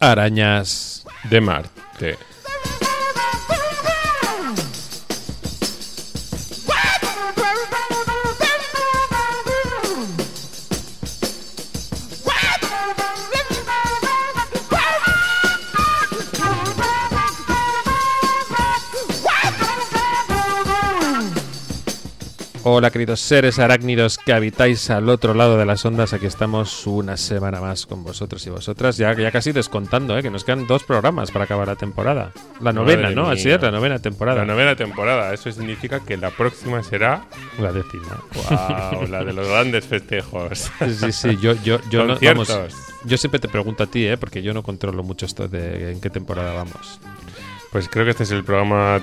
Arañas de Marte. Hola queridos seres arácnidos que habitáis al otro lado de las ondas, aquí estamos una semana más con vosotros y vosotras, ya casi descontando, que nos quedan 2 programas para acabar la temporada. La novena, ¿no? Así es, la novena temporada. La novena temporada, eso significa que la próxima será la 10ª. Wow, la de los grandes festejos. Sí, yo no, Conciertos. vamos, yo siempre te pregunto a ti, porque yo no controlo mucho esto de en qué temporada vamos. Pues creo que este es el programa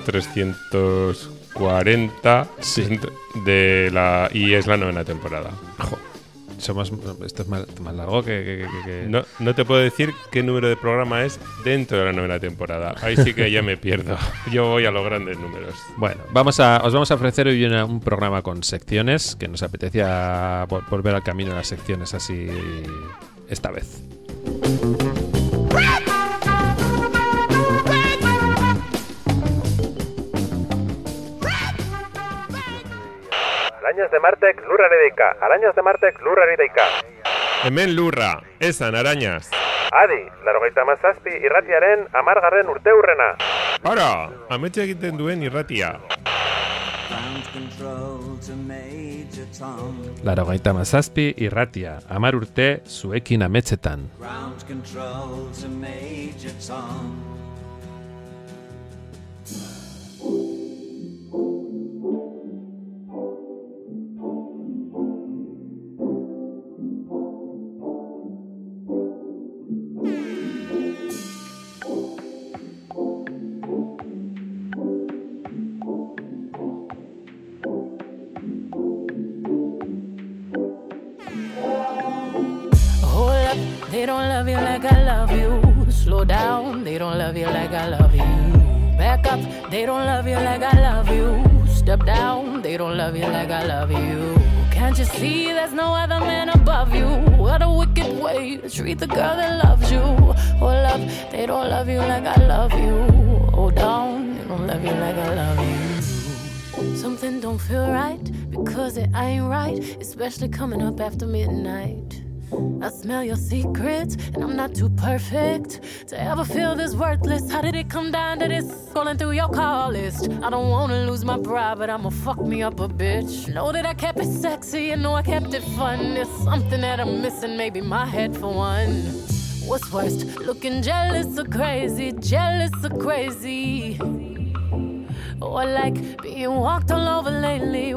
340 Sí. y es la novena temporada. Esto es más largo que... No te puedo decir qué número de programa es dentro de la novena temporada. Ahí sí que ya me pierdo. Yo voy a los grandes números. Bueno, os vamos a ofrecer hoy un programa con secciones, que nos apetecía volver al camino de las secciones así esta vez. Arañas de Martek lurraredeika, arañas de Martek lurraredeika. Hemen lurra, esan arañas. Adi, 97 irratiaren 10. urteurrena. Ara, ametxe egiten duen irratia. Laurogeita hamazazpi irratia, 10 urte zuekin ametsetan. They don't love you like I love you. Slow down, they don't love you like I love you. Back up, they don't love you like I love you. Step down, they don't love you like I love you. Can't you see there's no other man above you? What a wicked way to treat the girl that loves you. Hold up, they don't love you like I love you. Hold down, they don't love you like I love you. Something don't feel right because it ain't right, especially coming up after midnight. I smell your secrets, and I'm not too perfect to ever feel this worthless. How did it come down to this? Scrolling through your call list. I don't wanna lose my pride, but I'ma fuck me up a bitch. Know that I kept it sexy, and know I kept it fun. There's something that I'm missing, maybe my head for one. What's worst, looking jealous or crazy, jealous or crazy? Or like being walked all over lately,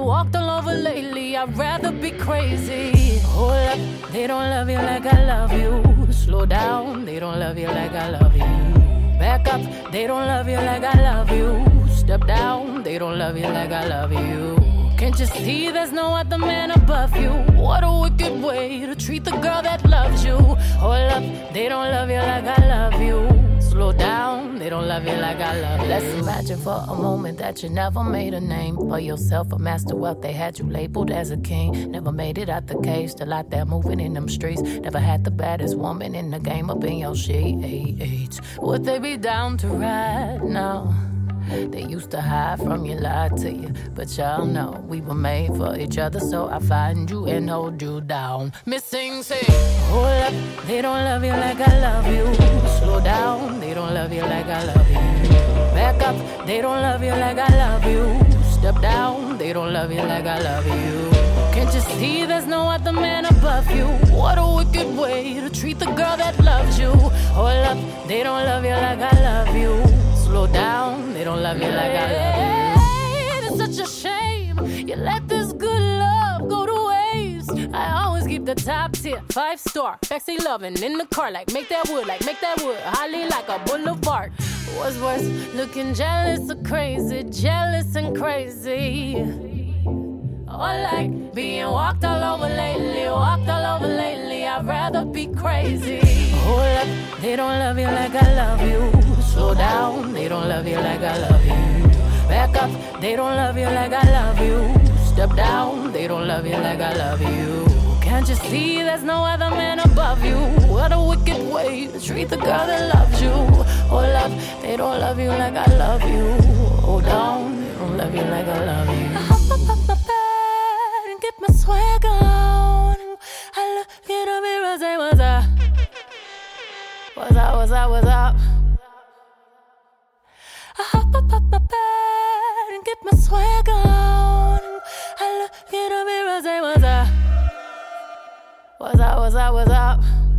I'd rather be crazy. Hold up, they don't love you like I love you. Slow down, they don't love you like I love you. Back up, they don't love you like I love you. Step down, they don't love you like I love you. Can't you see there's no other man above you? What a wicked way to treat the girl that loves you. Hold up, they don't love you like I love you. Slow down, they don't love you like I love you. Let's imagine for a moment that you never made a name for yourself, a master wealth. They had you labeled as a king. Never made it out the cave, still out there moving in them streets. Never had the baddest woman in the game up in your sheets. Would they be down to ride now? They used to hide from you, lie to you, but y'all know we were made for each other, so I find you and hold you down. Missing, say, hold up, they don't love you like I love you. Slow down, they don't love you like I love you. Back up, they don't love you like I love you. Step down, they don't love you like I love you. Can't you see there's no other man above you? What a wicked way to treat the girl that loves you. Hold up, they don't love you like I love you. Slow down, they don't love you like I love you. It's such a shame you let this good love go to waste. I always keep the top tier, 5-star, sexy loving in the car, like make that wood, holly like a boulevard. What's worse, looking jealous or crazy, jealous and crazy. Or like being walked all over lately, I'd rather be crazy. Hold up, they don't love you like I love you. Slow down, they don't love you like I love you. Back up, they don't love you like I love you. Step down, they don't love you like I love you. Can't you see there's no other man above you? What a wicked way to treat the girl that loves you. Oh love, they don't love you like I love you. Oh down, they don't love you like I love you. I hop up my bed and get my swag on. I look in the mirror and say what's up? What's up, what's up, what's up? I hop up my bed and get my swag on. I look in the mirror and say what's up? What's up, what's up, what's up?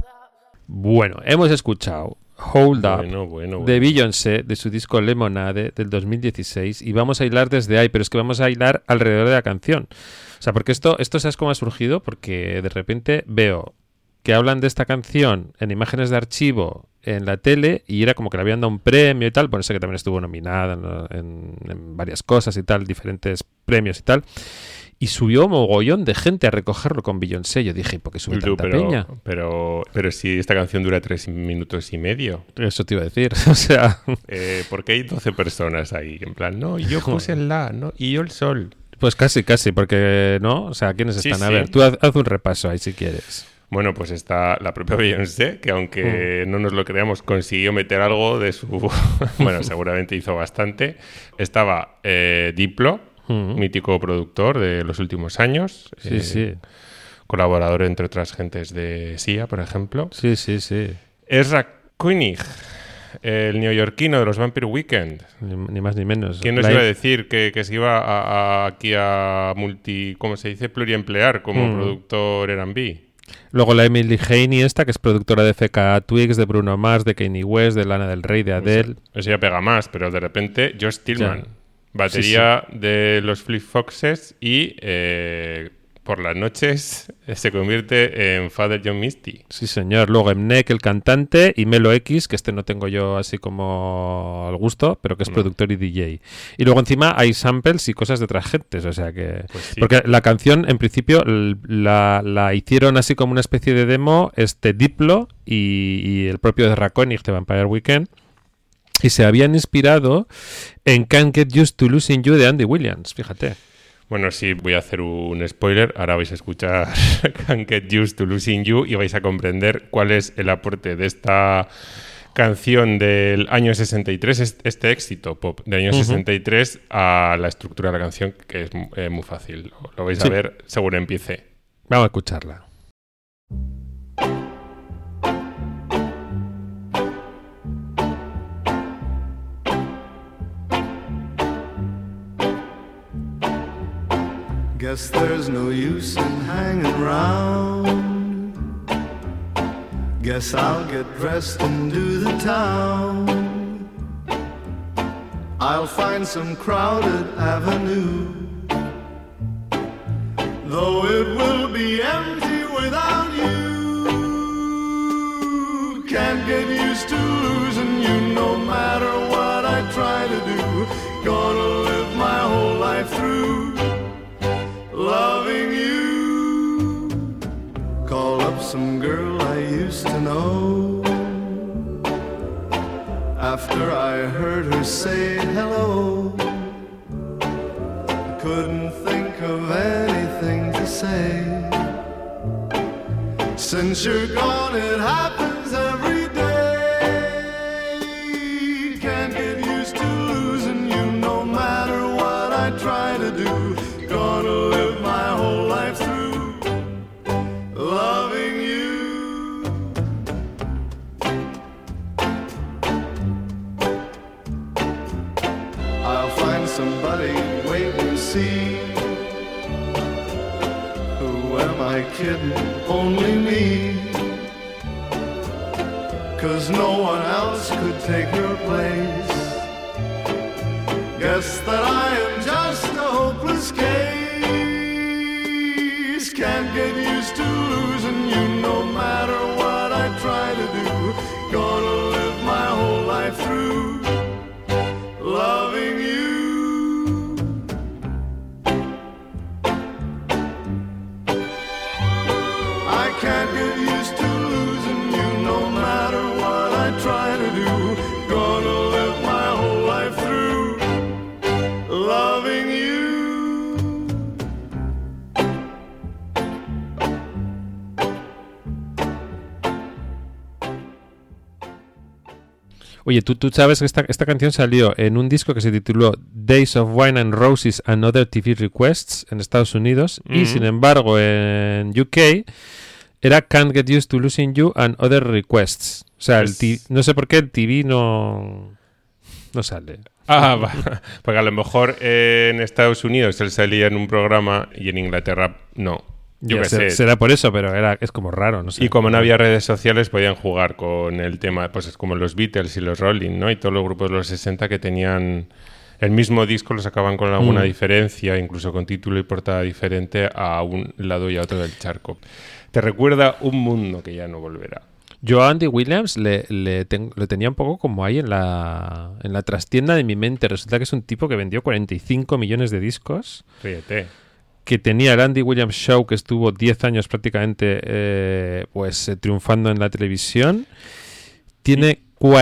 Bueno, hemos escuchado Hold Up Bueno. de Beyoncé, de su disco Lemonade del 2016, y vamos a hilar desde ahí, pero es que vamos a hilar alrededor de la canción. O sea, porque esto ¿sabes cómo ha surgido? Porque de repente veo que hablan de esta canción en imágenes de archivo en la tele y era como que le habían dado un premio y tal, por eso que también estuvo nominada en varias cosas y tal, diferentes premios y tal. Y subió mogollón de gente a recogerlo con Beyoncé. Yo dije, ¿por qué sube tanta peña? Pero si esta canción dura 3 minutos y medio. Eso te iba a decir. O sea... ¿por qué hay 12 personas ahí? En plan, no, yo puse el la, ¿no? Y yo el sol. Pues casi, porque, ¿no? O sea, ¿quiénes están? A ver, tú haz un repaso ahí si quieres. Bueno, pues está la propia Beyoncé, que aunque no nos lo creamos, consiguió meter algo de su... bueno, seguramente hizo bastante. Estaba Diplo, mítico productor de los últimos años. Sí. Colaborador, entre otras gentes, de Sia, por ejemplo. Sí. Ezra Koenig, el neoyorquino de los Vampire Weekend. Ni más ni menos. ¿Quién nos iba a decir que se iba aquí a ¿cómo se dice? Pluriemplear como productor R&B? Luego la Emily Haney esta, que es productora de FKA Twigs, de Bruno Mars, de Kanye West, de Lana del Rey, de Adele. Eso ya pega más, pero de repente Josh Tillman, batería de los Fleet Foxes y por las noches se convierte en Father John Misty. Sí, señor. Luego Mnek, el cantante, y Melo X, que no tengo yo así como al gusto, pero que es productor y DJ. Y luego encima hay samples y cosas de otras gentes, o sea que... Pues sí. Porque la canción, en principio, la hicieron así como una especie de demo Diplo y el propio Ezra Koenig de Vampire Weekend, y se habían inspirado en Can't Get Used to Losing You de Andy Williams, fíjate. Bueno, sí, voy a hacer un spoiler. Ahora vais a escuchar Can't Get Used to Losing You y vais a comprender cuál es el aporte de esta canción del año 63, este éxito pop del año 63, a la estructura de la canción, que es muy fácil. Lo vais a ver según empiece. Vamos a escucharla. Guess there's no use in hanging around. Guess I'll get dressed and do the town. I'll find some crowded avenue, though it will be empty without you. Can't get used to losing you no matter what I try to do. Gonna live my whole life through loving you. Call up some girl I used to know. After I heard her say hello, I couldn't think of anything to say. Since you're gone, it happens every day. Can't get used to losing you no matter what I try to do. Gonna live my whole life through loving you. I'll find somebody, wait and see. Who am I kidding? Only me. 'Cause no one else could take your place. Guess that I am just a hopeless case. Can't get used to losing you no matter what I try to do. Gonna live my whole life through loving you. I can't get used to losing you no matter what I try to do. Gonna live my whole life through loving you. Oye, tú sabes que esta canción salió en un disco que se tituló Days of Wine and Roses and Other TV Requests en Estados Unidos y sin embargo en UK era Can't Get Used to Losing You and Other Requests. O sea, no sé por qué el TV no sale. Porque a lo mejor en Estados Unidos él salía en un programa y en Inglaterra no. Yo qué sé. Será por eso, pero es como raro, no sé. Y como no había redes sociales, podían jugar con el tema, pues es como los Beatles y los Rolling, ¿no? Y todos los grupos de los 60 que tenían el mismo disco, lo sacaban con alguna diferencia, incluso con título y portada diferente a un lado y a otro del charco. Te recuerda un mundo que ya no volverá. Yo a Andy Williams le tenía un poco como ahí en la trastienda de mi mente. Resulta que es un tipo que vendió 45 millones de discos. Fíjate. Que tenía el Andy Williams Show, que estuvo 10 años prácticamente triunfando en la televisión. Tiene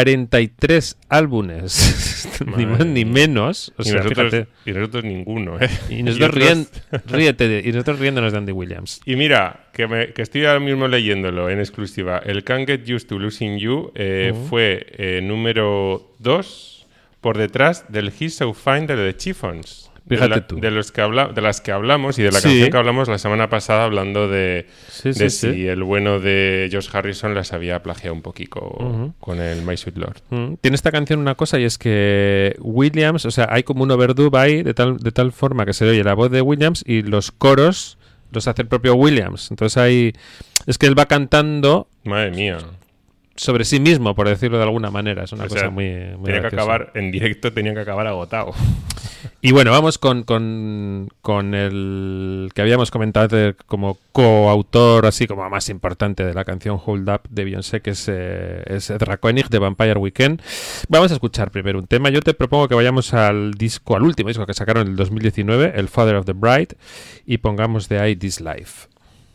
43 álbumes, ni más ni menos. O sea, y nosotros ninguno, Y nosotros riéndonos de Andy Williams. Y mira, que estoy ahora mismo leyéndolo en exclusiva. El Can't Get Used to Losing You fue número 2 por detrás del He's So Fine de The Chiffons. Fíjate tú. De las que hablamos y de la canción que hablamos la semana pasada, hablando de si el bueno de George Harrison las había plagiado un poquito con el My Sweet Lord. Tiene esta canción una cosa, y es que Williams, o sea, hay como un overdub ahí de tal forma que se oye la voz de Williams y los coros los hace el propio Williams. Entonces es que él va cantando. Madre mía. Sobre sí mismo, por decirlo de alguna manera. Es una cosa muy tenía que acabar en directo, tenía que acabar agotado. Y bueno, vamos con el que habíamos comentado como coautor, así como más importante de la canción Hold Up de Beyoncé, que es Ezra Koenig de Vampire Weekend. Vamos a escuchar primero un tema. Yo te propongo que vayamos al último disco que sacaron en el 2019, el Father of the Bride, y pongamos de ahí This Life.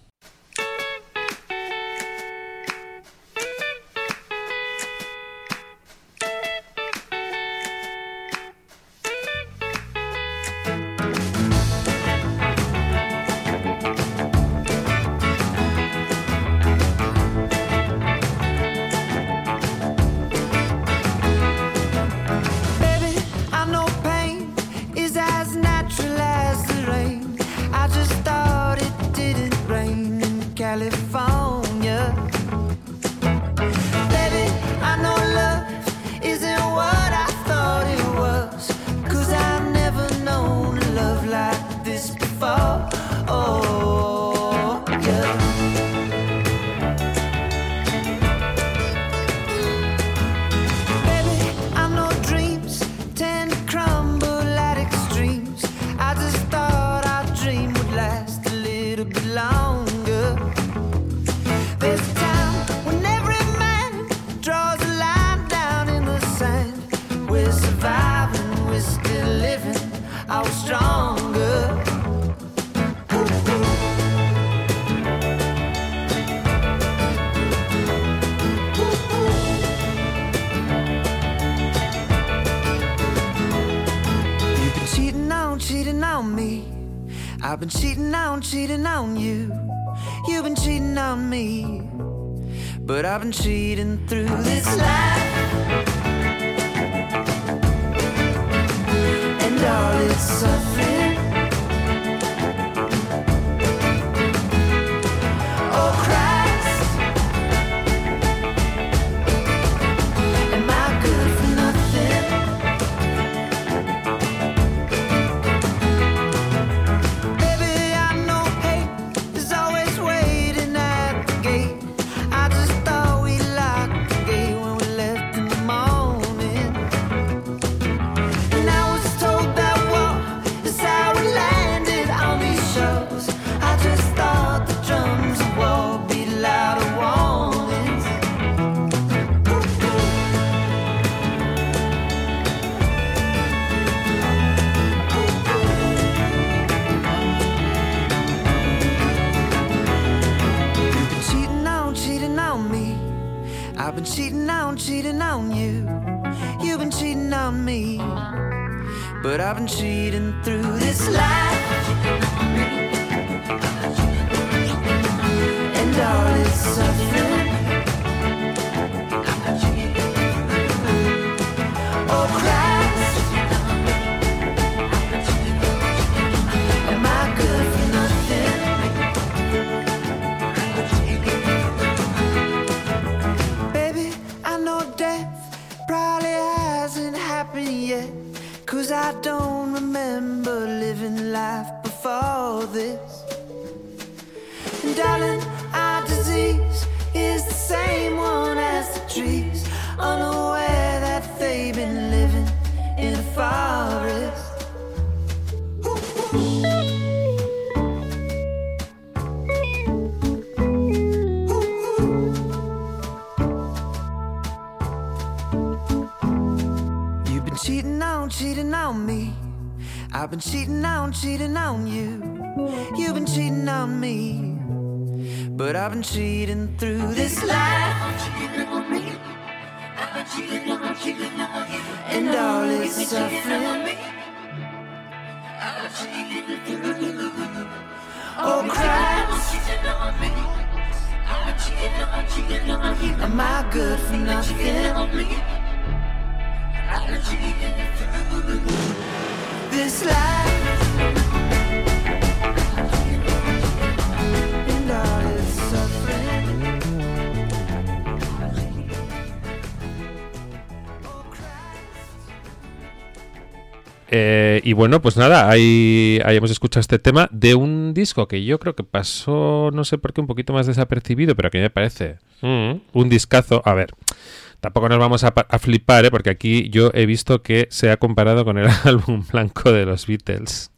I've been cheating on you. You've been cheating on me. But I've been cheating through this life and all its suffering. Oh Christ, am I good for nothing? Baby, I know hate is always waiting at the gate. I just thought we locked the gate when we left in the morning. And I was told that war is how we landed on these shores. I just thought the drums of war be louder warnings. You've been cheating on me. I've been cheating on you. You've been cheating on me. But I've been cheating through this life and all its suffering. 'cause I don't remember living life before this. And darling, our disease is the same one as the trees, unaware that they've been living in a forest. You've been cheating on me. I've been cheating on you. You've been cheating on me. But I've been cheating through this life, and all its suffering. Oh, Christ, am I good for nothing? This life, and all its suffering. Y bueno, pues nada, ahí hemos escuchado este tema de un disco que yo creo que pasó, no sé por qué, un poquito más desapercibido, pero que me parece un discazo. A ver, tampoco nos vamos a flipar, porque aquí yo he visto que se ha comparado con el álbum blanco de los Beatles.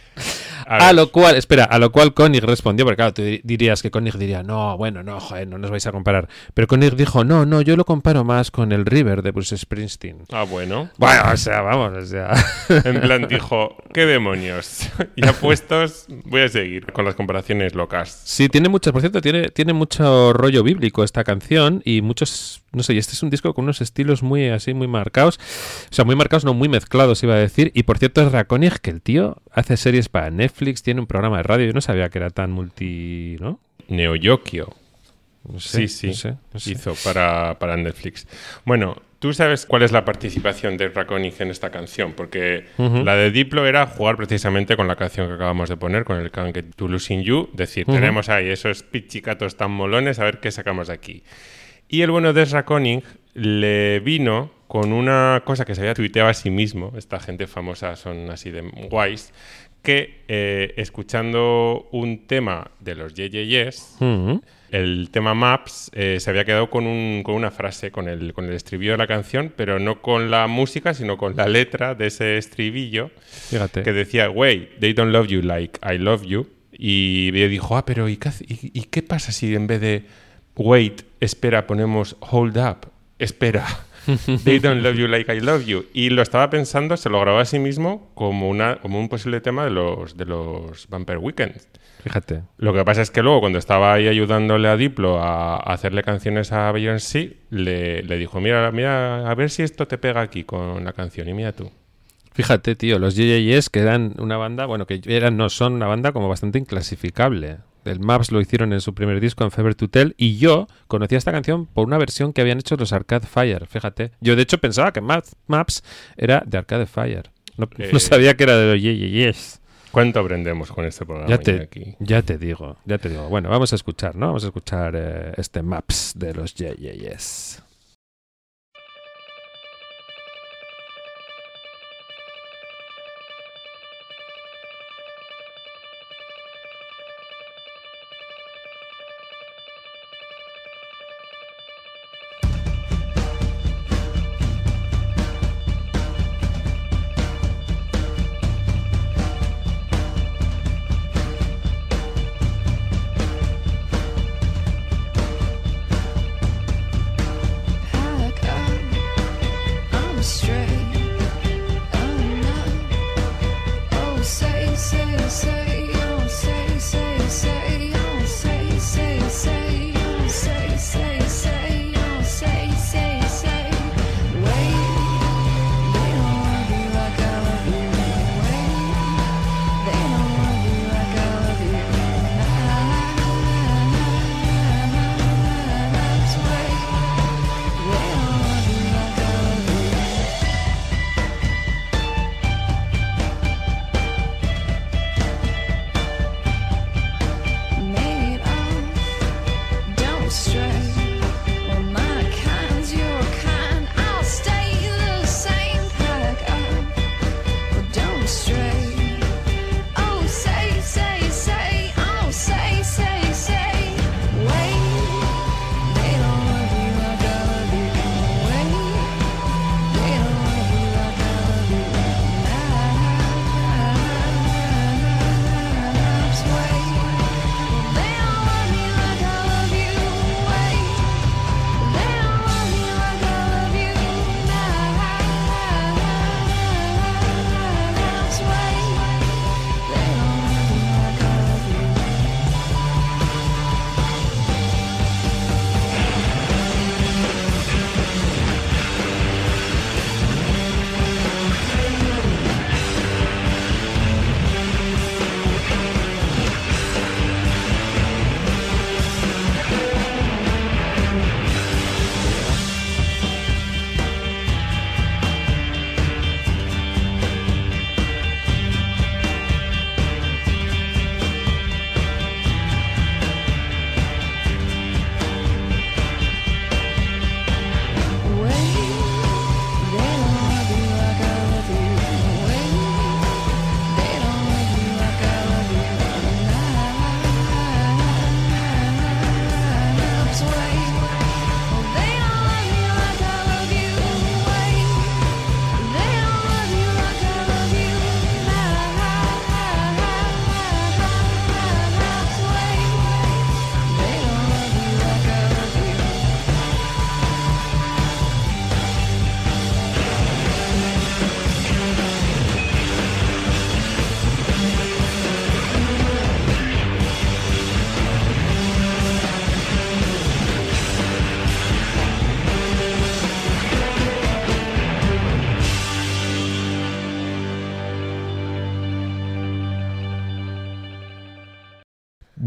A lo cual Koenig respondió, porque claro, tú dirías que Koenig diría, no, bueno, no, joder, no nos vais a comparar. Pero Koenig dijo, no, yo lo comparo más con el River de Bruce Springsteen. Ah, bueno. Bueno, o sea. En plan dijo, ¿qué demonios? Ya puestos, voy a seguir con las comparaciones locas. Sí, por cierto, tiene mucho rollo bíblico esta canción y muchos, no sé, y este es un disco con unos estilos muy así, muy marcados. O sea, muy marcados, no muy mezclados, iba a decir. Y por cierto, es Koenig, que el tío hace series para Netflix, tiene un programa de radio. Yo no sabía que era tan multi, ¿no? Neo Yokio. No sé, Sí. no sé. Hizo para Netflix. Bueno, ¿tú sabes cuál es la participación de Koenig en esta canción? Porque la de Diplo era jugar precisamente con la canción que acabamos de poner, con el Can't Get to Losing You. Decir, tenemos ahí esos pichicatos tan molones, a ver qué sacamos de aquí. Y el bueno de Koenig le vino con una cosa que se había tuiteado a sí mismo. Esta gente famosa son así de guays, que escuchando un tema de los Yes, el tema Maps, se había quedado con una frase, con el estribillo de la canción, pero no con la música, sino con la letra de ese estribillo. Fíjate. Que decía, wait, they don't love you like I love you. Y dijo, pero ¿y qué pasa si en vez de wait, espera, ponemos hold up, espera? They don't love you like I love you. Y lo estaba pensando, se lo grabó a sí mismo como un posible tema de los Bumper Weekends. Fíjate. Lo que pasa es que luego, cuando estaba ahí ayudándole a Diplo a hacerle canciones a Beyoncé, le dijo, mira, a ver si esto te pega aquí con la canción. Y mira tú. Fíjate, tío, los Yes, que eran una banda, bueno, son una banda como bastante inclasificable. El Maps lo hicieron en su primer disco, en Fever to Tell, y yo conocía esta canción por una versión que habían hecho los Arcade Fire, fíjate. Yo, de hecho, pensaba que Maps era de Arcade Fire. No sabía que era de los Yes. ¿Cuánto aprendemos con este programa? Ya te digo. Bueno, vamos a escuchar, ¿no? Vamos a escuchar este Maps de los Yes.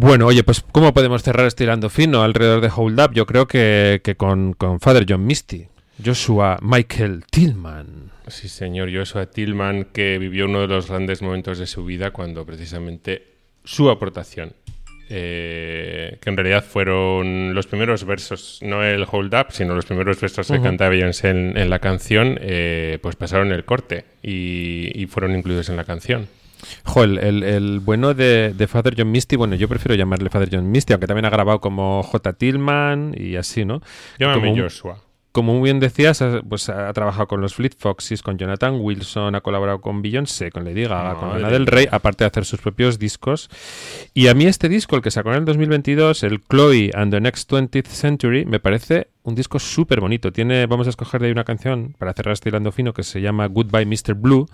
Bueno, oye, pues ¿cómo podemos cerrar este hilando fino alrededor de Hold Up? Yo creo que con Father John Misty, Joshua Michael Tillman. Sí, señor, Joshua Tillman, que vivió uno de los grandes momentos de su vida cuando precisamente su aportación, que en realidad fueron los primeros versos, no el Hold Up, sino los primeros versos que cantaba Beyoncé en la canción, pues pasaron el corte y fueron incluidos en la canción. El bueno de Father John Misty, bueno, yo prefiero llamarle Father John Misty, aunque también ha grabado como J. Tillman y así, ¿no? Llámame Joshua. Como muy bien decías, pues ha trabajado con los Fleet Foxes, con Jonathan Wilson, ha colaborado con Beyoncé, con Lady Gaga, con Lana del Rey, aparte de hacer sus propios discos. Y a mí este disco, el que sacó en el 2022, el Chloe and the Next 20th Century, me parece un disco súper bonito. Vamos a escoger de ahí una canción para cerrar este hilando fino que se llama Goodbye Mr. Blue.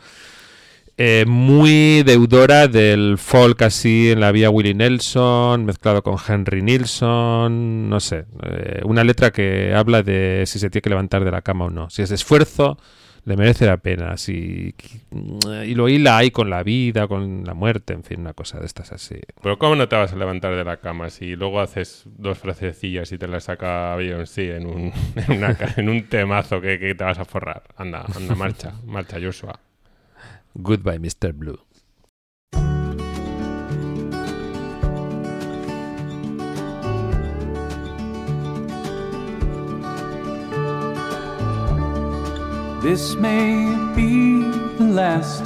Muy deudora del folk así en la vía Willie Nelson, mezclado con Henry Nilsson, no sé, una letra que habla de si se tiene que levantar de la cama o no, si es esfuerzo, le merece la pena, y lo hila ahí con la vida, con la muerte, en fin, una cosa de estas así. Pero ¿cómo no te vas a levantar de la cama si luego haces dos frasecillas y te las saca Beyoncé en un temazo que te vas a forrar? Anda, marcha, Joshua. Goodbye, Mr. Blue. This may be the last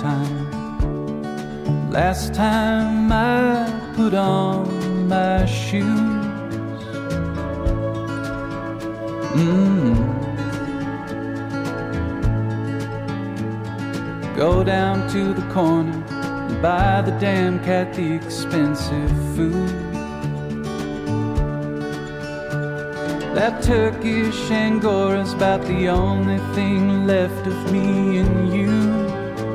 time I put on my shoes. Go down to the corner and buy the damn cat the expensive food. That Turkish Angora's about the only thing left of me and you.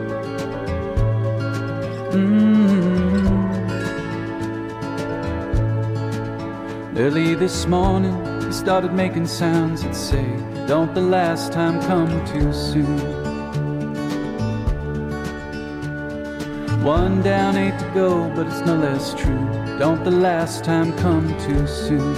Early this morning, he started making sounds that say, don't the last time come too soon. One down, 8 to go, but it's no less true. Don't the last time come too soon.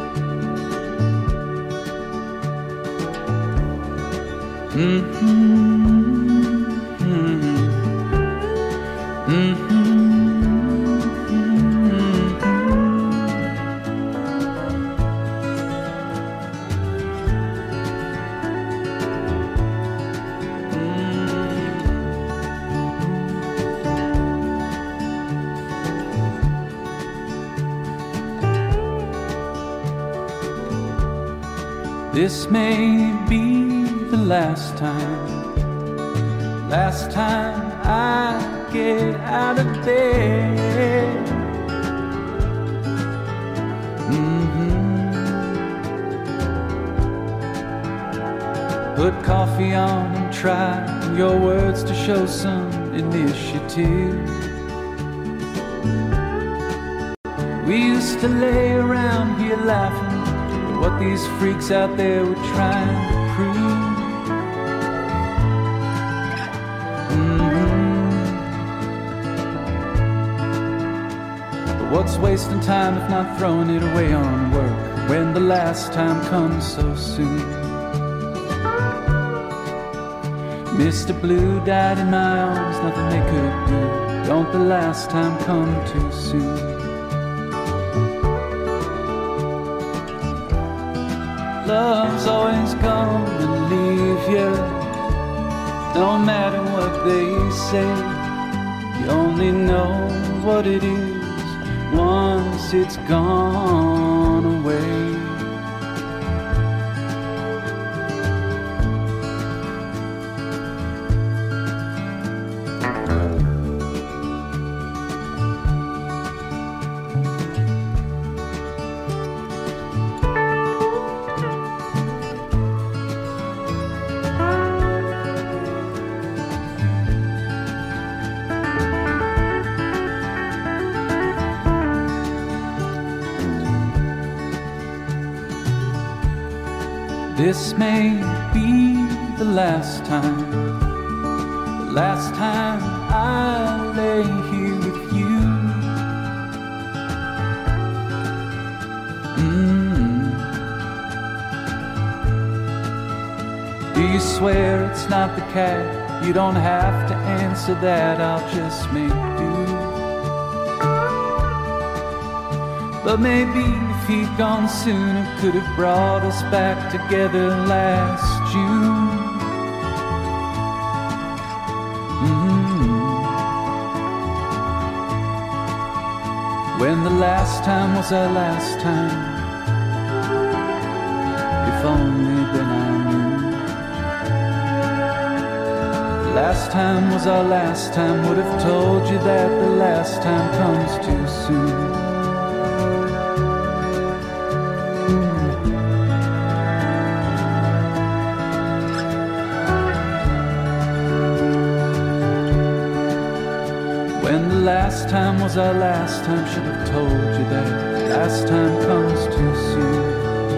This may be the last time I get out of bed. Put coffee on and try your words to show some initiative. We used to lay around here laughing what these freaks out there were trying to prove. But what's wasting time if not throwing it away on work when the last time comes so soon? Mr. Blue died in my arms, nothing they could do. Don't the last time come too soon? Love's always gonna leave you, no matter what they say. You only know what it is once it's gone away. This may be the last time I lay here with you. you swear it's not the cat? You don't have to answer that, I'll just make do. But maybe if he'd gone sooner, could have brought us back together last June. When the last time was our last time, if only then I knew. Last time was our last time, would have told you that the last time comes too soon. When the last time was our last time, should have told you that last time comes too soon.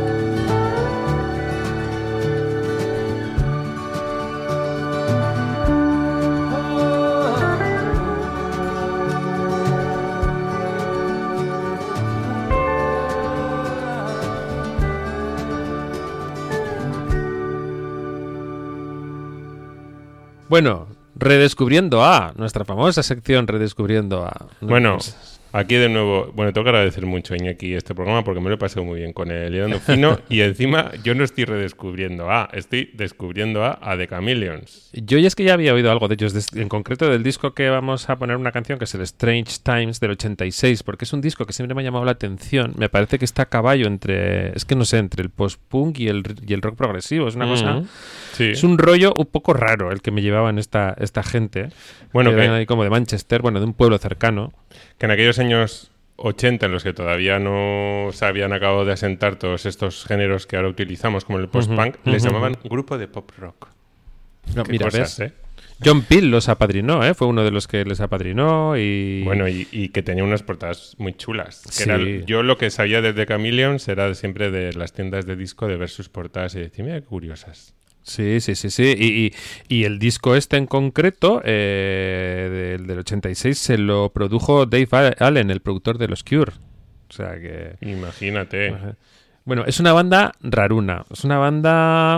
Bueno, Redescubriendo A, nuestra famosa sección Redescubriendo A. Bueno, aquí de nuevo, bueno, tengo que agradecer mucho a Iñaki este programa porque me lo he pasado muy bien con el Hilando Fino y encima yo no estoy redescubriendo A, estoy descubriendo a The Chameleons. Yo ya es que ya había oído algo de ellos, en concreto del disco que vamos a poner una canción que es el Strange Times del 86, porque es un disco que siempre me ha llamado la atención. Me parece que está a caballo entre, es que no sé, entre el post-punk y el rock progresivo. Es una cosa... Sí. Es un rollo un poco raro el que me llevaban esta gente. Bueno, que ahí como de Manchester, bueno, de un pueblo cercano. Que en aquellos años 80, en los que todavía no se habían acabado de asentar todos estos géneros que ahora utilizamos como el post-punk, les llamaban grupo de pop rock. No, Qué mira, cosas, ¿ves? John Peel los apadrinó, fue uno de los que les apadrinó y... Bueno, y que tenía unas portadas muy chulas. Que Sí. yo lo que sabía desde Chameleons era siempre de las tiendas de disco de ver sus portadas y decir, mira qué curiosas. Sí. Y el disco este en concreto, del 86, se lo produjo Dave Allen, el productor de los Cure. O sea que... Imagínate. Ajá. Bueno, es una banda raruna. Es una banda...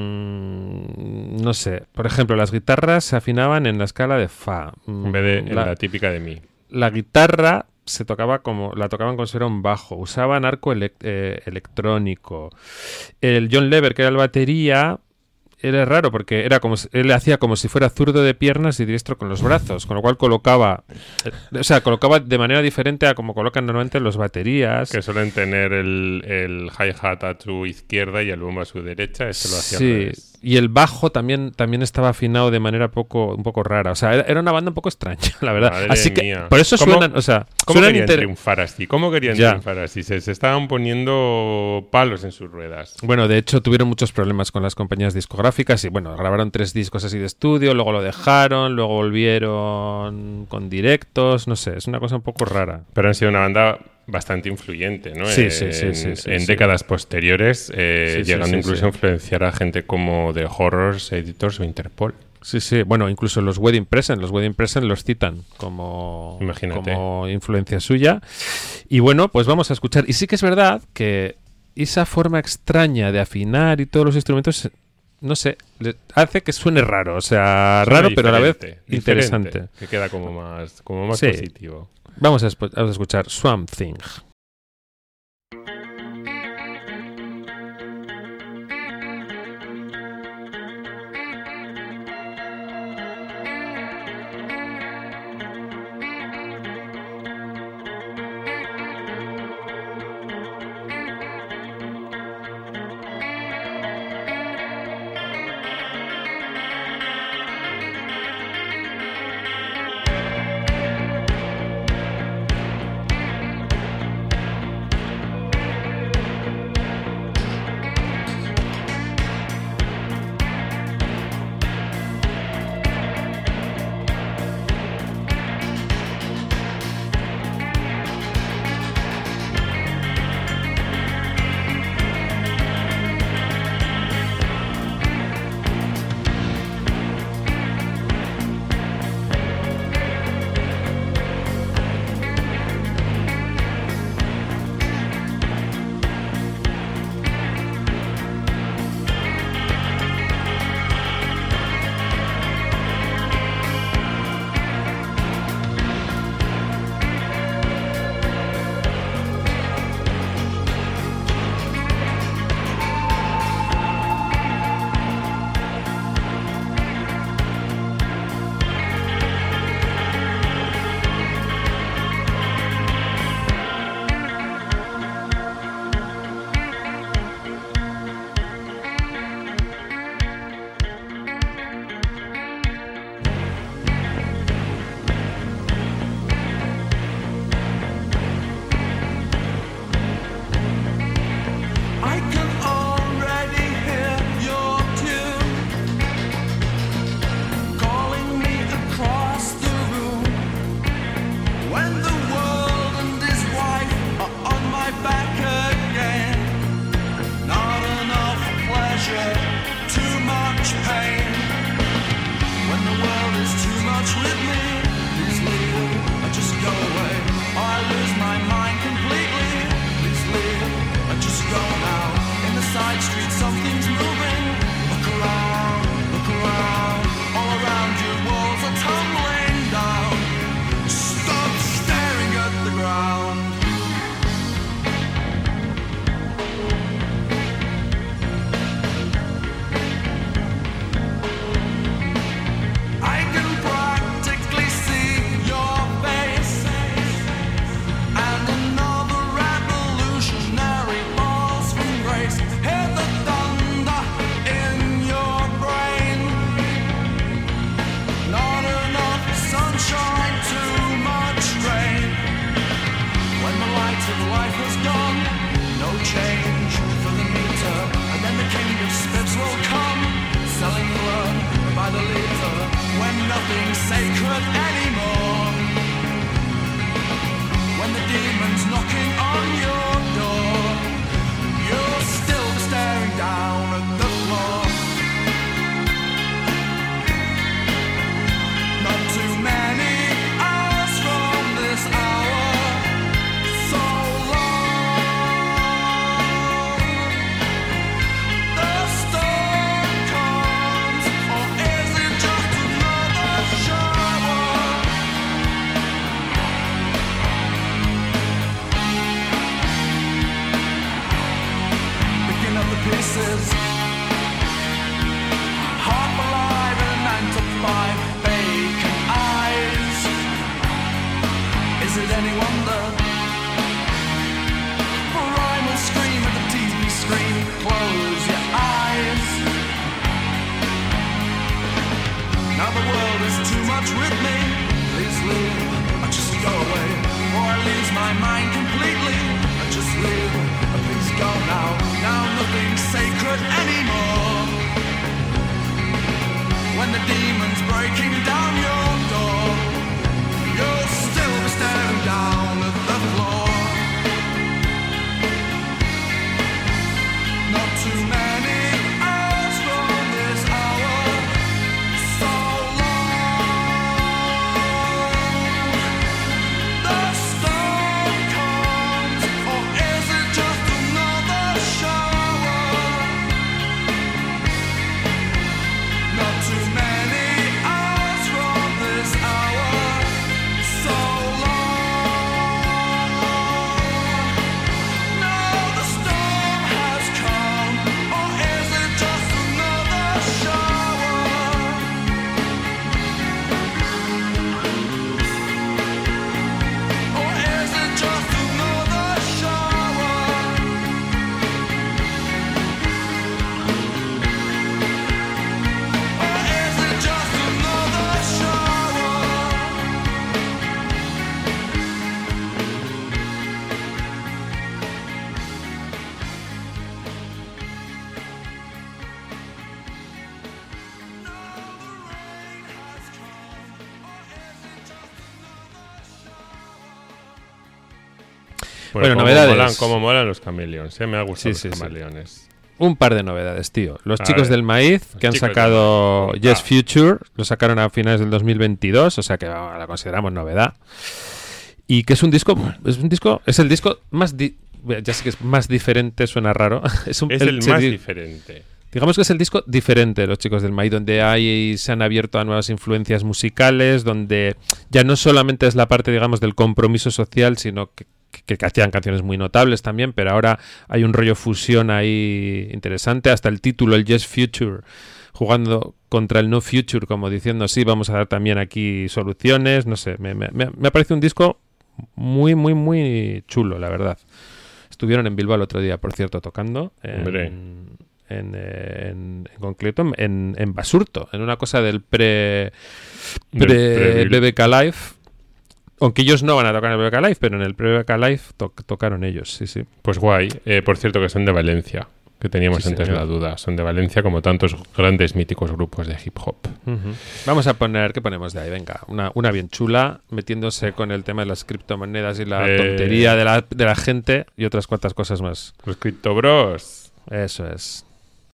no sé. Por ejemplo, las guitarras se afinaban en la escala de Fa. En vez de en la típica de Mi. La guitarra la tocaban como si fuera un bajo. Usaban arco electrónico. El John Lever, que era el batería... Era raro porque era como él hacía como si fuera zurdo de piernas y diestro con los brazos, con lo cual colocaba de manera diferente a como colocan normalmente los baterías. Que suelen tener el hi-hat a su izquierda y el bombo a su derecha. Esto lo hacía al Sí, revés. y el bajo también estaba afinado de manera un poco rara. O sea, era una banda un poco extraña, la verdad. Madre Así que mía. por eso ¿Cómo- suenan, o sea, ¿Cómo suenan querían triunfar así? ¿Cómo querían Ya. triunfar así? Se estaban poniendo palos en sus ruedas. Bueno, de hecho tuvieron muchos problemas con las compañías discográficas y bueno, grabaron 3 discos así de estudio, luego lo dejaron, luego volvieron con directos, no sé, es una cosa un poco rara. Pero han sido una banda bastante influyente, ¿no? Sí, En décadas posteriores, Sí, llegando sí, incluso sí. a influenciar a gente como The Horrors, Editors o Interpol. Sí, bueno, incluso los Wedding Present los citan como influencia suya. Y bueno, pues vamos a escuchar. Y sí que es verdad que esa forma extraña de afinar y todos los instrumentos, no sé, hace que suene raro. O sea, Suena raro, pero a la vez diferente, interesante. que queda como más Sí. positivo. Vamos a escuchar Swamp Thing. Bueno, cómo novedades. Cómo molan los Chameleons, me ha gustado Sí, los sí. Chameleons. Un par de novedades, tío. Los A chicos ver, del maíz, que han chicos sacado del maíz. Yes Future, lo sacaron a finales del 2022, o sea que la consideramos novedad. Y que es el disco más... ya sé que es más diferente, suena raro. Es el más diferente. Digamos que es el disco diferente de los chicos del maíz, donde se han abierto a nuevas influencias musicales, donde ya no solamente es la parte, digamos, del compromiso social, sino que hacían canciones muy notables también, pero ahora hay un rollo fusión ahí interesante, hasta el título, el Yes Future, jugando contra el No Future, como diciendo, sí, vamos a dar también aquí soluciones, no sé, me ha parecido un disco muy, muy, muy chulo, la verdad. Estuvieron en Bilbao el otro día, por cierto, tocando en concreto en Basurto, en una cosa del pre BBK Live. Aunque ellos no van a tocar en el BBK Live, pero en el pre-BBK Live tocaron ellos, sí, sí. Pues guay. Por cierto, que son de Valencia, que teníamos antes la duda. Son de Valencia, como tantos grandes míticos grupos de hip hop. Vamos a poner, ¿qué ponemos de ahí? Venga, una bien chula, metiéndose con el tema de las criptomonedas y la tontería de la gente y otras cuantas cosas más. Los Crypto Bros. Eso es.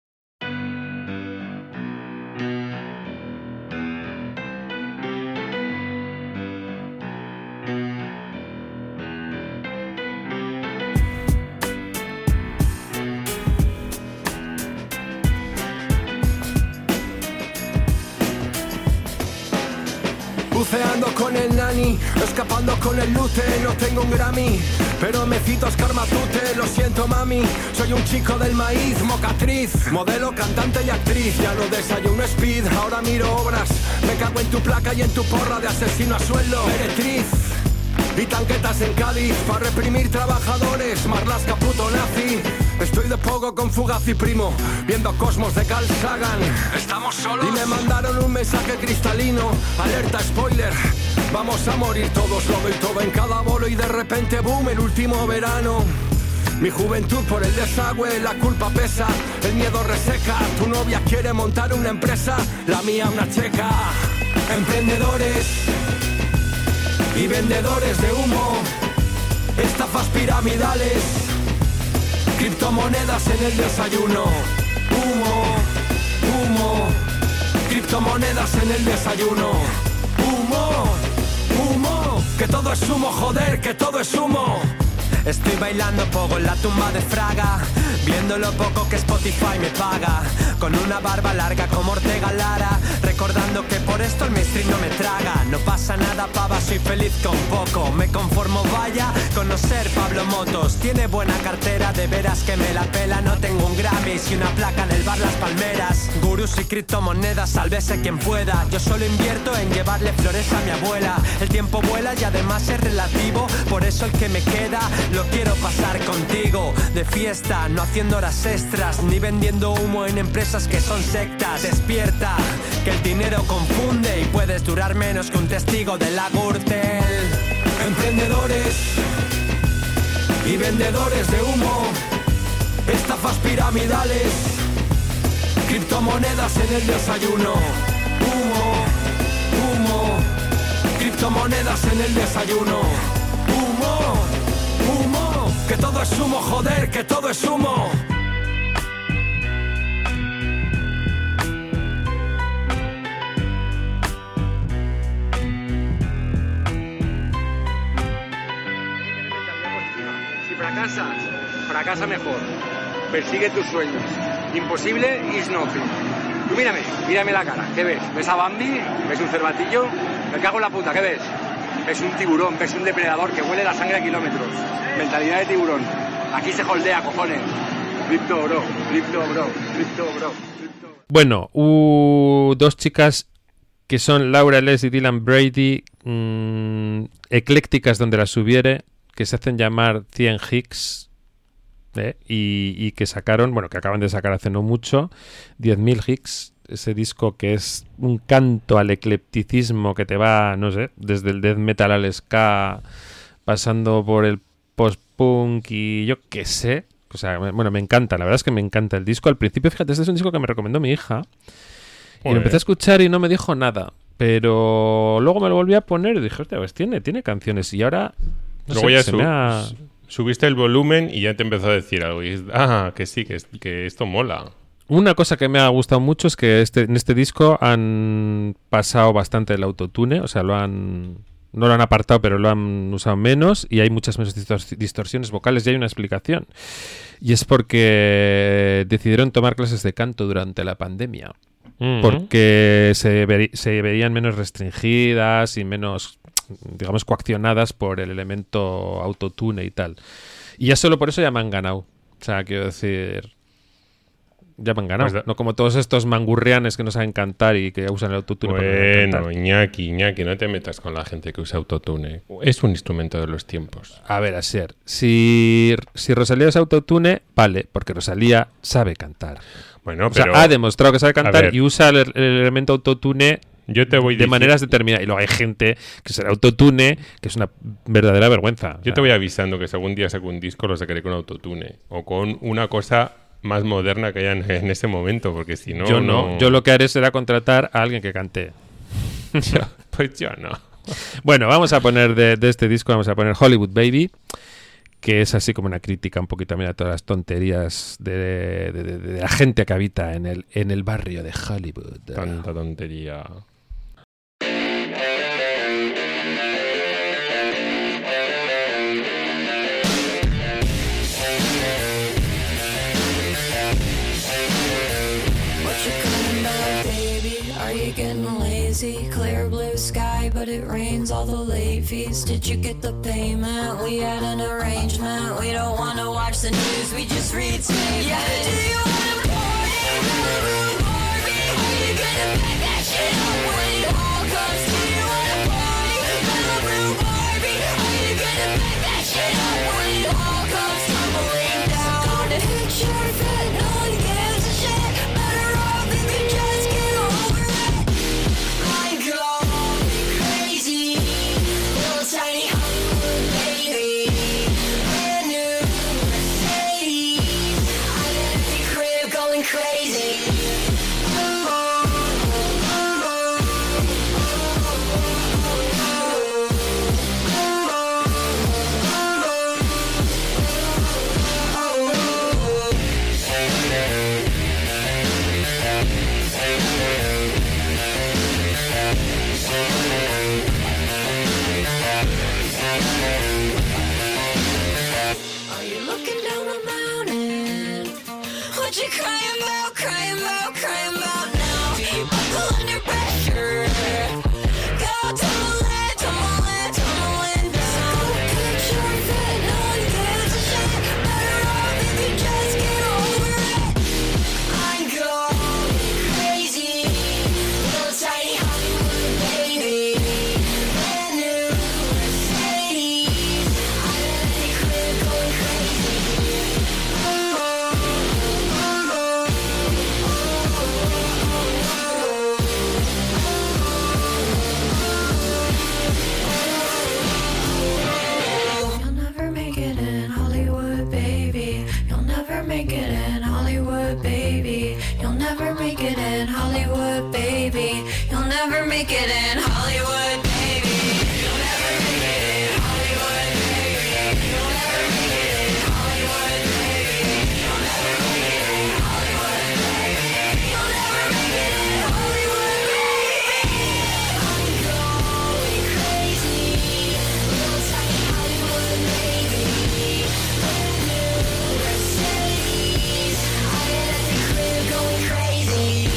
Buceando con el nani, escapando con el lute, no tengo un Grammy, pero me cito a Oscar Matute, lo siento mami, soy un chico del maíz, mocatriz, modelo, cantante y actriz, ya no desayuno speed, ahora miro obras, me cago en tu placa y en tu porra de asesino a sueldo, meretriz. Y tanquetas en Cádiz, para reprimir trabajadores, Marlaska puto nazi. Estoy de poco con Fugazi primo, viendo Cosmos de Carl Sagan. Estamos solos. Y me mandaron un mensaje cristalino, alerta spoiler. Vamos a morir todos, lo doy todo en cada bolo y de repente boom, el último verano. Mi juventud por el desagüe, la culpa pesa, el miedo reseca. Tu novia quiere montar una empresa, la mía una checa. Emprendedores y vendedores de humo, estafas piramidales, criptomonedas en el desayuno. Humo, humo, criptomonedas en el desayuno. Humo, humo, que todo es humo, joder, que todo es humo. Estoy bailando poco en la tumba de Fraga, viendo lo poco que Spotify me paga, con una barba larga como Ortega Lara, recordando que por esto el mainstream no me traga. No pasa nada, pava, soy feliz con poco, me conformo, vaya, conocer Pablo Motos. Tiene buena cartera, de veras que me la pela. No tengo un Grammy y una placa en el bar Las Palmeras. Gurús y criptomonedas, sálvese quien pueda. Yo solo invierto en llevarle flores a mi abuela. El tiempo vuela y además es relativo, por eso el que me queda lo quiero pasar contigo, de fiesta, no haciendo horas extras, ni vendiendo humo en empresas que son sectas. Despierta, que el dinero confunde y puedes durar menos que un testigo de la Gürtel. Emprendedores y vendedores de humo, estafas piramidales, criptomonedas en el desayuno. Humo, humo, criptomonedas en el desayuno. Humo, humo, que todo es humo, joder, que todo es humo. Si fracasas, fracasa mejor. Persigue tus sueños. Imposible is nothing. Tú mírame la cara. ¿Qué ves? ¿Ves a Bambi? ¿Ves un cervatillo? Me cago en la puta, ¿qué ves? Ves un tiburón, ves un depredador que huele la sangre a kilómetros. Mentalidad de tiburón. Aquí se holdea, cojones. Crypto bro, crypto bro, crypto bro. Bueno, dos chicas que son Laura Les y Dylan Brady, eclécticas donde las hubiere, que se hacen llamar 100 Hicks, y que sacaron, bueno, que acaban de sacar hace no mucho, 10.000 Hicks, ese disco que es un canto al eclecticismo que te va, no sé, desde el death metal al ska, pasando por el post-punk y yo qué sé. O sea, bueno, me encanta, la verdad es que me encanta el disco. Al principio, fíjate, este es un disco que me recomendó mi hija. Y lo empecé a escuchar y no me dijo nada. Pero luego me lo volví a poner y dije, hostia, pues tiene canciones. Y ahora, no luego sé, ya se me ha... subiste el volumen y ya te empezó a decir algo. Y que sí, que esto mola. Una cosa que me ha gustado mucho es que en este disco han pasado bastante el autotune, o sea, no lo han apartado, pero lo han usado menos y hay muchas menos distorsiones vocales y hay una explicación. Y es porque decidieron tomar clases de canto durante la pandemia. Porque se veían menos restringidas y menos, digamos, coaccionadas por el elemento autotune y tal. Y ya solo por eso ya me han ganado. O sea, quiero decir, ya me han ganado. Pues no como todos estos mangurrianes que no saben cantar y que usan el autotune. Bueno, Iñaki, no te metas con la gente que usa autotune. Es un instrumento de los tiempos. A ver, Asier, si Rosalía usa autotune, vale, porque Rosalía sabe cantar. Bueno, pero ha demostrado que sabe cantar y usa el elemento autotune de maneras determinadas. Y luego hay gente que usa el autotune, que es una verdadera vergüenza. Yo te voy avisando que si algún día saco un disco lo sacaré con autotune o con una cosa más moderna que haya en ese momento, porque si no... Yo lo que haré será contratar a alguien que cante. Pues yo no. Bueno, vamos a poner de este disco, vamos a poner Hollywood Baby, que es así como una crítica un poquito también a todas las tonterías de la gente que habita en el barrio de Hollywood. Tanta tontería. Clear blue sky, but it rains all the late fees. Did you get the payment? We had an arrangement. We don't want to watch the news, we just read statements. Yeah, do you want to party? Barbie, are you gonna back that shit up when it all comes to you? Want to party? Barbie, are you gonna back that shit up when it all comes tumbling down? Gonna hit your fit, no one gives a shit. Better off if you just get over it. Tiny Hollywood baby, brand new Mercedes, identity crib going crazy. Crying about now. Buckle under pressure. Go tumbling down. Put your fit, no one gives a shit. Better off if you just get over it. I'm going crazy. Little tiny Hollywood baby. Brand new Mercedes. Identity crib going crazy. Make it in Hollywood, baby. You'll never make it in Hollywood, baby. You'll never make it in Hollywood, baby. You'll never make it in Hollywood, baby. You'll never make it in Hollywood, baby. You'll never make it in Hollywood, baby. You'll never make it in Hollywood, baby. I'm going crazy. Little tiny Hollywood, baby. Brand new Mercedes. Going crazy.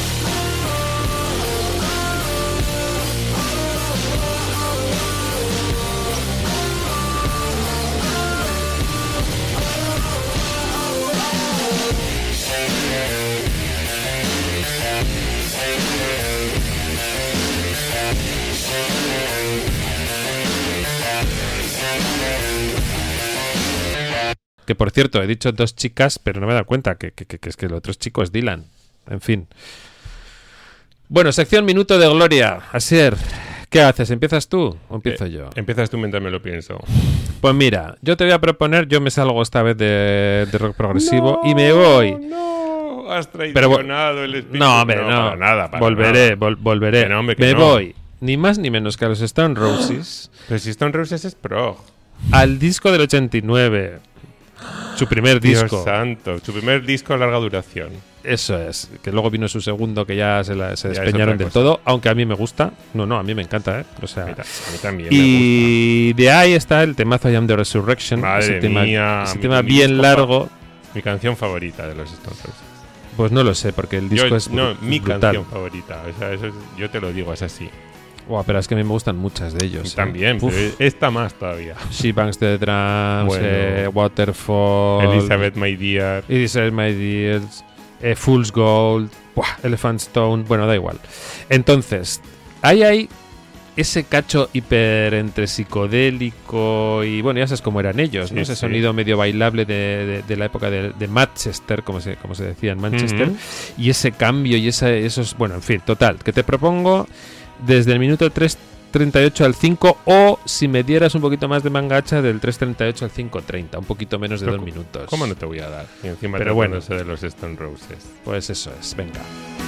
Que por cierto, he dicho dos chicas, pero no me he dado cuenta que es que el otro chico es Dylan. En fin. Bueno, sección Minuto de Gloria. Asier, ¿qué haces? ¿Empiezas tú o empiezo yo? Empiezas tú mientras me lo pienso. Pues mira, yo te voy a proponer, yo me salgo esta vez de rock progresivo y me voy. No, has traicionado el espíritu. No, hombre, no. Para nada, volveré. Que no, hombre, que me no. voy. Ni más ni menos que a los Stone Roses. Pero si Stone Roses es prog. al disco del 89. Su primer disco. Dios santo, su primer disco a larga duración. Eso es, que luego vino su segundo, que ya se Ya despeñaron es del otra todo, aunque a mí me gusta. No, a mí me encanta, ¿eh? O sea, A mí también y de ahí está el temazo I Am the Resurrection. Madre ese tema, mía, ese mi tema disco bien largo. mi canción favorita de los Stone Roses. Pues no lo sé, porque el disco Mi brutal. canción favorita. O sea, yo te lo digo, es así. Buah, pero es que a mí me gustan muchas de ellos. También, Uf. pero esta más todavía. She Bangs the Drums, Bueno. Waterfall, Elizabeth, My Dear. Elizabeth My Dears, Fool's Gold, Elephant Stone, bueno, da igual. Entonces, ahí hay ese cacho hiper entre psicodélico y bueno, ya sabes cómo eran ellos, ¿no? Sí, Ese sí. sonido medio bailable de la época de Manchester, como se decía en Manchester, Ujú. y ese cambio y esos, bueno, en fin, total, que te propongo desde el minuto 3:38 al 5, o si me dieras un poquito más de mangacha, del 3:38 al 5:30, un poquito menos de Pero 2 minutos. ¿Cómo no te voy a dar? Y encima Pero bueno. de los Stone Roses. Pues eso es, venga.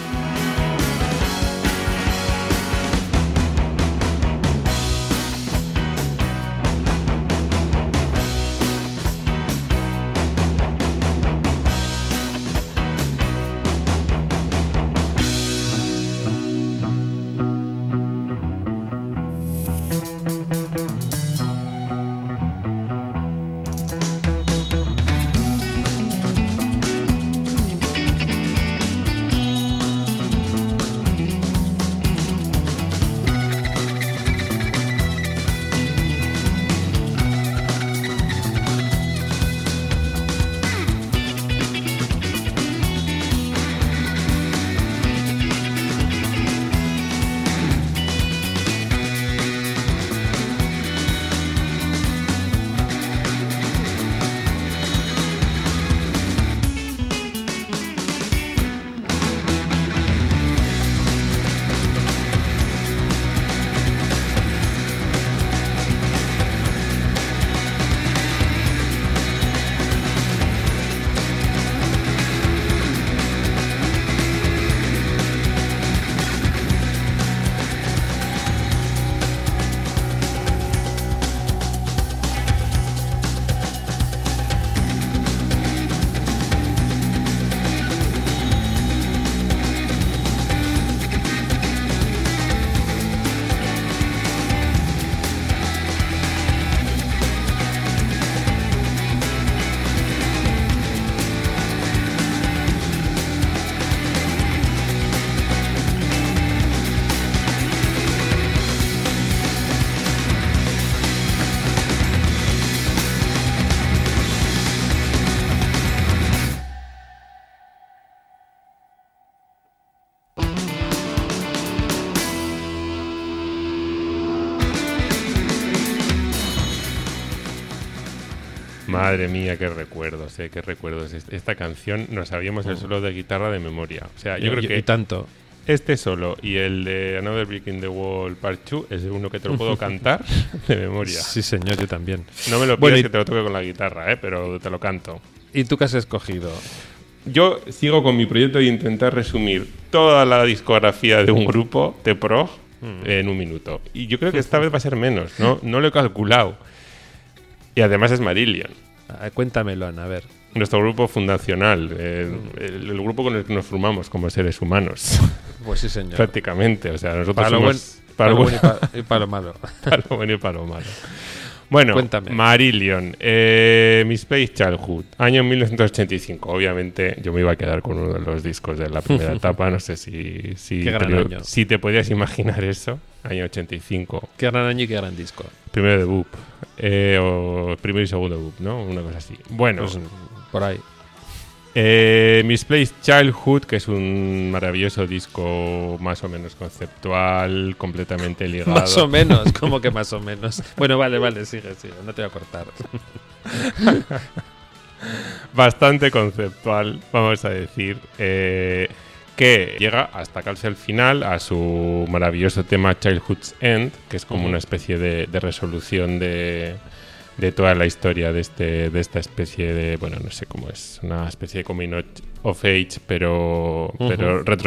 Madre mía, qué recuerdos, qué recuerdos. Esta canción nos sabíamos el solo de guitarra de memoria. O sea, yo creo que y tanto. este solo y el de Another Brick in the Wall Part 2 es uno que te lo puedo cantar de memoria. Sí, señor, yo también. No me lo pidas Bueno, que te lo toque con la guitarra, pero te lo canto. ¿Y tú qué has escogido? Yo sigo con mi proyecto de intentar resumir toda la discografía de un grupo de prog en un minuto. Y yo creo que esta vez va a ser menos, no lo he calculado. Y además es Marillion. Cuéntamelo, Ana, a ver. Nuestro grupo fundacional, el grupo con el que nos formamos como seres humanos. Pues sí, señor. Prácticamente, o sea, nosotros Para lo somos... para lo bueno y para lo malo. Para lo bueno y para lo malo. Bueno, Cuéntame. Marillion, Misplaced Childhood, año 1985. Obviamente yo me iba a quedar con uno de los discos de la primera etapa. No sé Qué gran año. si te podías imaginar eso. Año 85. Qué gran año y qué gran disco. Primero debut. O primero y segundo debut, ¿no? Una cosa así. Bueno, Pues, por ahí. Misplaced Childhood, que es un maravilloso disco más o menos conceptual, completamente ligado. Más o menos, como que más o menos. Bueno, vale, sigue, no te voy a cortar. Bastante conceptual, vamos a decir, que llega hasta casi al final a su maravilloso tema Childhood's End, que es como una especie de resolución de toda la historia de esta especie de, bueno, no sé cómo es, una especie de coming of age, pero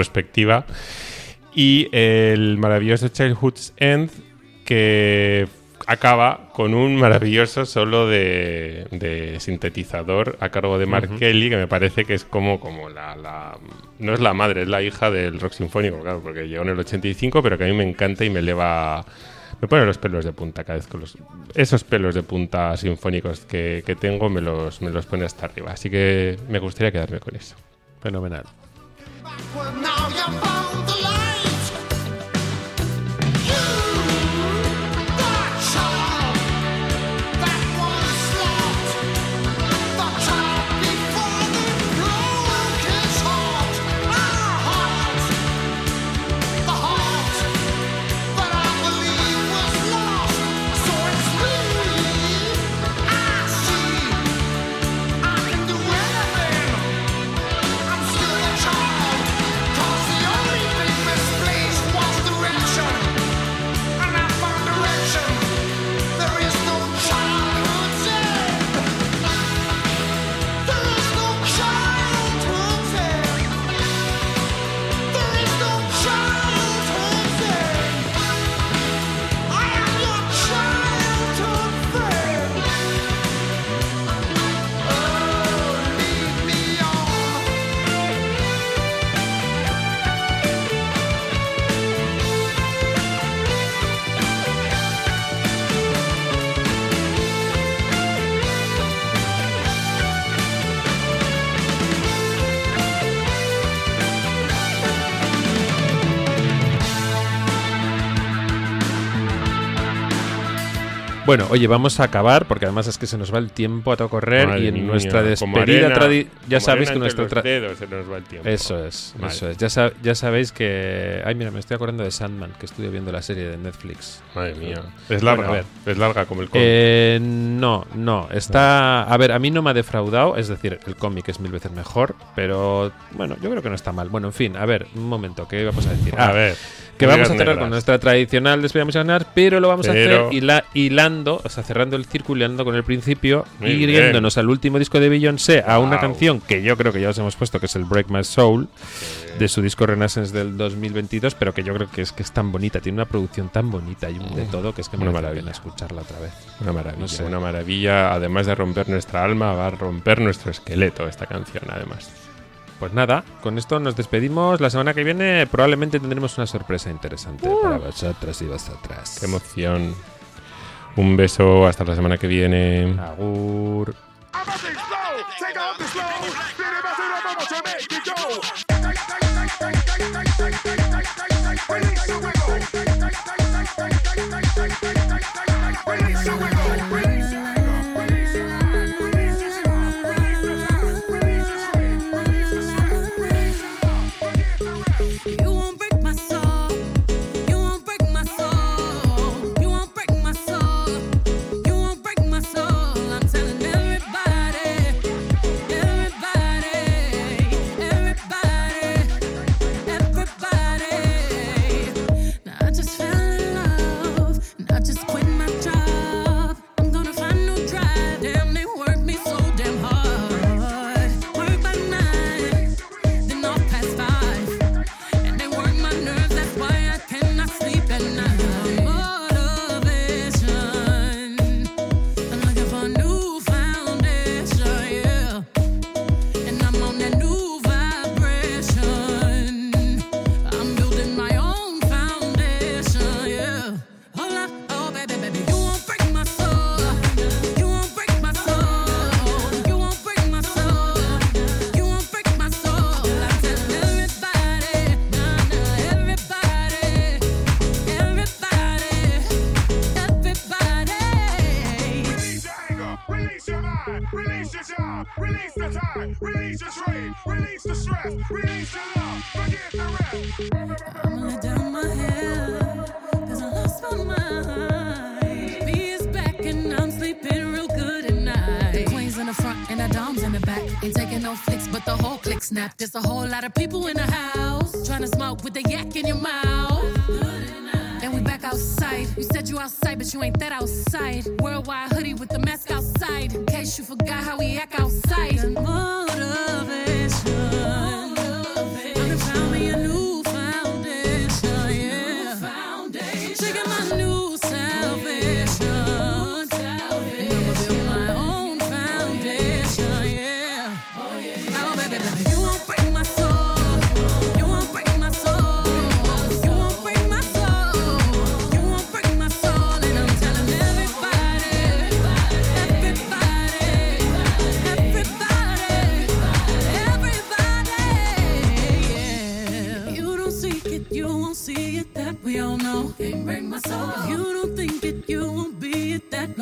retrospectiva. Y el maravilloso Childhood's End, que acaba con un maravilloso solo de sintetizador a cargo de Mark Kelly, que me parece que es como la no es la madre, es la hija del rock sinfónico, claro, porque llegó en el 85, pero que a mí me encanta y me pone los pelos de punta cada vez que esos pelos de punta sinfónicos que tengo me los pone hasta arriba, así que me gustaría quedarme con eso. Fenomenal. Bueno, oye, vamos a acabar porque además es que se nos va el tiempo a todo correr. Madre y en mía, nuestra despedida ya sabéis que nuestra dedos se nos va el tiempo. Eso es. Ya sabéis que mira, me estoy acordando de Sandman, que estuve viendo la serie de Netflix. Madre mía. Es larga, bueno, es larga como el cómic. No, está a ver, a mí no me ha defraudado, es decir, el cómic es 1000 veces mejor, pero bueno, yo creo que no está mal. Bueno, en fin, a ver, un momento, ¿qué vamos a decir? A ver, que vamos a cerrar con nuestra tradicional despedida musical, pero lo vamos a hacer hilando, o sea, cerrando el círculo, hilando con el principio, y yéndonos al último disco de Beyoncé, a una canción que yo creo que ya os hemos puesto, que es el Break My Soul, de su disco Renaissance del 2022, pero que yo creo que es tan bonita, tiene una producción tan bonita y de todo, que es que me merece la pena escucharla otra vez. Una maravilla, no sé. Una maravilla, además de romper nuestra alma, va a romper nuestro esqueleto esta canción, además. Pues nada, con esto nos despedimos. La semana que viene probablemente tendremos una sorpresa interesante para vosotros y vosotras. ¡Qué emoción! Un beso, hasta la semana que viene. Agur. There's a whole lot of people in the house trying to smoke with the yak in your mouth. And we back outside. You said you outside, but you ain't that outside. Worldwide hoodie with the mask outside. In case you forgot how we act outside. Motivation. I'm found me a new foundation. Yeah. Checking my new salvation.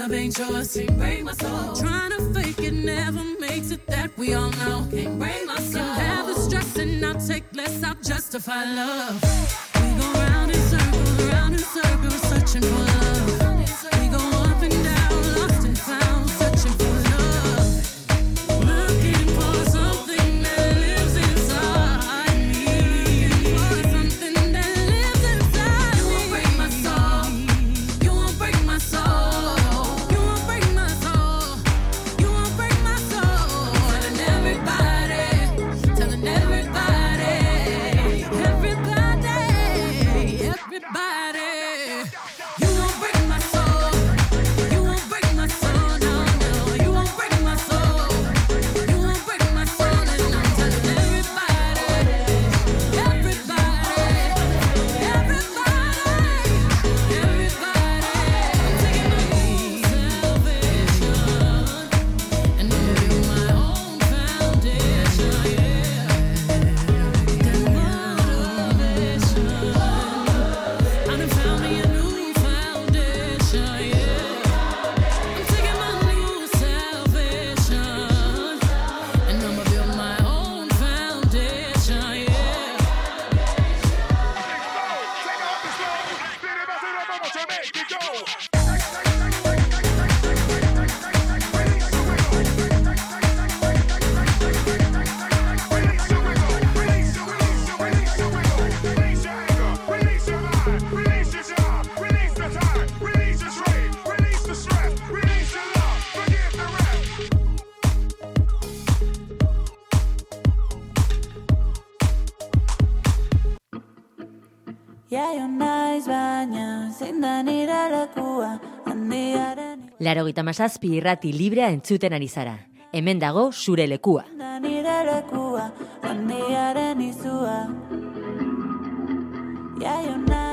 love ain't yours, can't break my soul. Trying to fake it never makes it, that we all know. Can't break my soul. Can have the stress and I'll take less, I'll justify love. We go round in circles, searching for love. We go up and down, lost and found, searching for love. Looking for something that lives inside me. For something that lives inside me. You won't break my soul. You won't break my soul. You won't break my soul. You won't break my soul. Telling everybody, telling everybody, everybody, everybody. You won't break my soul. You won't break my soul. No, no. You won't break my soul. You won't break my soul. And I'm telling everybody, everybody, everybody, everybody. I'm taking my own salvation, and I'm building my own foundation. Yeah, foundation. I done found me a new foundation. Yeah, I'm taking my new salvation, and I'ma build my own foundation. Yeah. Jaio naiz baina, zein da nire lekua, handiaren 97 irrati librea entzuten ari zara. Hemen dago zure lekua. da nire lekua, handiaren izua. Jaio naiz